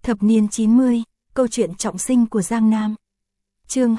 Thập niên 90, câu chuyện trọng sinh của Giang Nam. Chương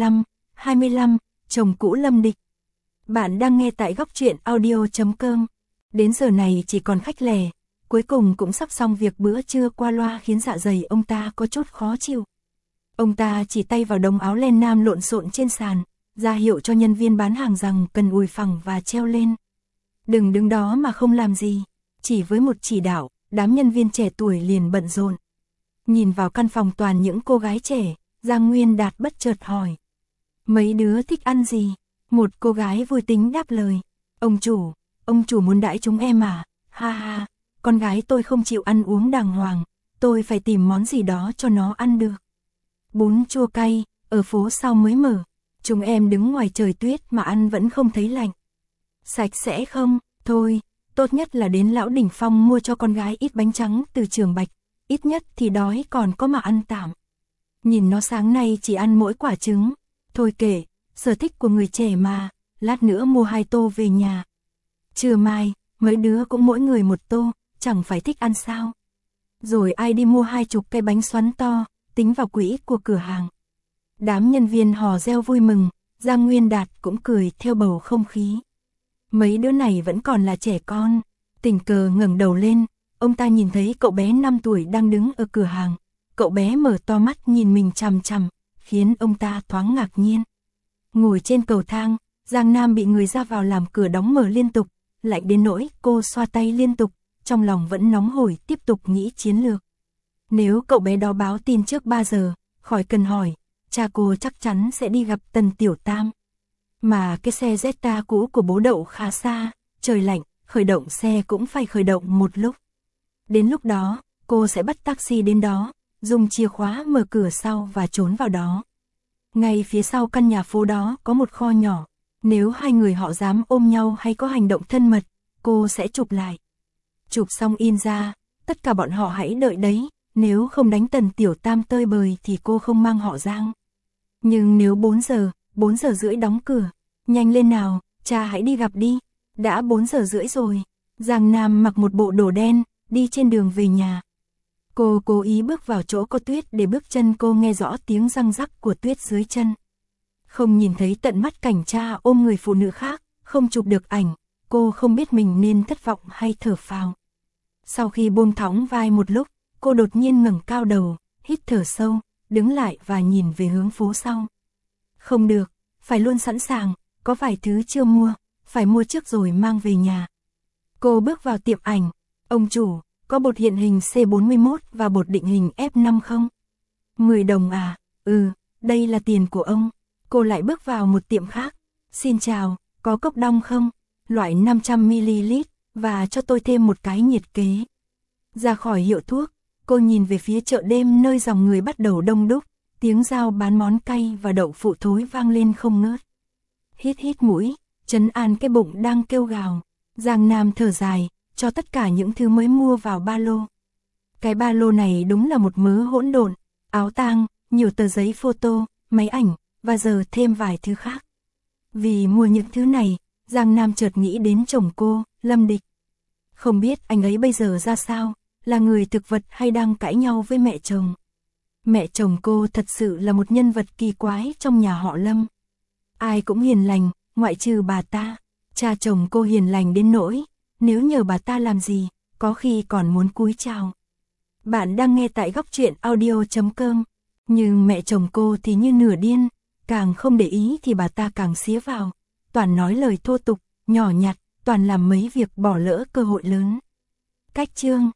25, chồng cũ Lâm Địch. Bạn đang nghe tại góc truyện audio.com. Đến giờ này chỉ còn khách lẻ, cuối cùng cũng sắp xong việc bữa trưa qua loa khiến dạ dày ông ta có chút khó chịu. Ông ta chỉ tay vào đống áo len nam lộn xộn trên sàn, ra hiệu cho nhân viên bán hàng rằng cần ủi phẳng và treo lên. Đừng đứng đó mà không làm gì. Chỉ với một chỉ đạo, đám nhân viên trẻ tuổi liền bận rộn. Nhìn vào căn phòng toàn những cô gái trẻ, Giang Nguyên Đạt bất chợt hỏi. Mấy đứa thích ăn gì? Một cô gái vui tính đáp lời. Ông chủ muốn đãi chúng em à? Ha ha, con gái tôi không chịu ăn uống đàng hoàng, tôi phải tìm món gì đó cho nó ăn được. Bún chua cay, ở phố sau mới mở, chúng em đứng ngoài trời tuyết mà ăn vẫn không thấy lạnh. Sạch sẽ không? Thôi, tốt nhất là đến Lão Đỉnh Phong mua cho con gái ít bánh trắng từ Trường Bạch, ít nhất thì đói còn có mà ăn tạm. Nhìn nó sáng nay chỉ ăn mỗi quả trứng. Thôi kệ, sở thích của người trẻ mà, lát nữa mua 2 tô về nhà. Trưa mai, mấy đứa cũng mỗi người 1 tô, chẳng phải thích ăn sao. Rồi ai đi mua 20 cái bánh xoắn to, tính vào quỹ của cửa hàng. Đám nhân viên hò reo vui mừng, Giang Nguyên Đạt cũng cười theo bầu không khí. Mấy đứa này vẫn còn là trẻ con. Tình cờ ngẩng đầu lên, ông ta nhìn thấy cậu bé 5 tuổi đang đứng ở cửa hàng. Cậu bé mở to mắt nhìn mình chằm chằm, khiến ông ta thoáng ngạc nhiên. Ngồi trên cầu thang, Giang Nam bị người ra vào làm cửa đóng mở liên tục, lạnh đến nỗi cô xoa tay liên tục, trong lòng vẫn nóng hổi tiếp tục nghĩ chiến lược. Nếu cậu bé đó báo tin trước 3 giờ, khỏi cần hỏi, cha cô chắc chắn sẽ đi gặp Tần Tiểu Tam. Mà cái xe Zeta cũ của bố đậu khá xa, trời lạnh, khởi động xe cũng phải khởi động một lúc. Đến lúc đó, cô sẽ bắt taxi đến đó, dùng chìa khóa mở cửa sau và trốn vào đó. Ngay phía sau căn nhà phố đó có một kho nhỏ, nếu hai người họ dám ôm nhau hay có hành động thân mật, cô sẽ chụp lại. Chụp xong in ra, tất cả bọn họ hãy đợi đấy, nếu không đánh Tần Tiểu Tam tơi bời thì cô không mang họ Giang. Nhưng nếu 4 giờ rưỡi đóng cửa, nhanh lên nào, cha hãy đi gặp đi, đã 4 giờ rưỡi rồi. Giang Nam mặc một bộ đồ đen, đi trên đường về nhà. Cô cố ý bước vào chỗ có tuyết để bước chân cô nghe rõ tiếng răng rắc của tuyết dưới chân. Không nhìn thấy tận mắt cảnh cha ôm người phụ nữ khác, không chụp được ảnh, cô không biết mình nên thất vọng hay thở phào. Sau khi buông thõng vai một lúc, cô đột nhiên ngẩng cao đầu, hít thở sâu, đứng lại và nhìn về hướng phố sau. Không được, phải luôn sẵn sàng, có vài thứ chưa mua, phải mua trước rồi mang về nhà. Cô bước vào tiệm ảnh. Ông chủ, có bột hiện hình C41 và bột định hình F5 không? 10 đồng à? Ừ, đây là tiền của ông. Cô lại bước vào một tiệm khác. Xin chào, có cốc đong không? Loại 500ml, và cho tôi thêm một cái nhiệt kế. Ra khỏi hiệu thuốc, cô nhìn về phía chợ đêm nơi dòng người bắt đầu đông đúc, tiếng dao bán món cay và đậu phụ thối vang lên không ngớt. Hít mũi, trấn an cái bụng đang kêu gào. Giang Nam thở dài, cho tất cả những thứ mới mua vào ba lô. Cái ba lô này đúng là một mớ hỗn độn, áo tang, nhiều tờ giấy photo, máy ảnh, và giờ thêm vài thứ khác. Vì mua những thứ này, Giang Nam chợt nghĩ đến chồng cô, Lâm Địch. Không biết anh ấy bây giờ ra sao, là người thực vật hay đang cãi nhau với mẹ chồng. Mẹ chồng cô thật sự là một nhân vật kỳ quái trong nhà họ Lâm. Ai cũng hiền lành, ngoại trừ bà ta. Cha chồng cô hiền lành đến nỗi, nếu nhờ bà ta làm gì, có khi còn muốn cúi chào. Bạn đang nghe tại góc truyện audio.com. Nhưng mẹ chồng cô thì như nửa điên, càng không để ý thì bà ta càng xía vào. Toàn nói lời thô tục, nhỏ nhặt, toàn làm mấy việc bỏ lỡ cơ hội lớn. Cách chương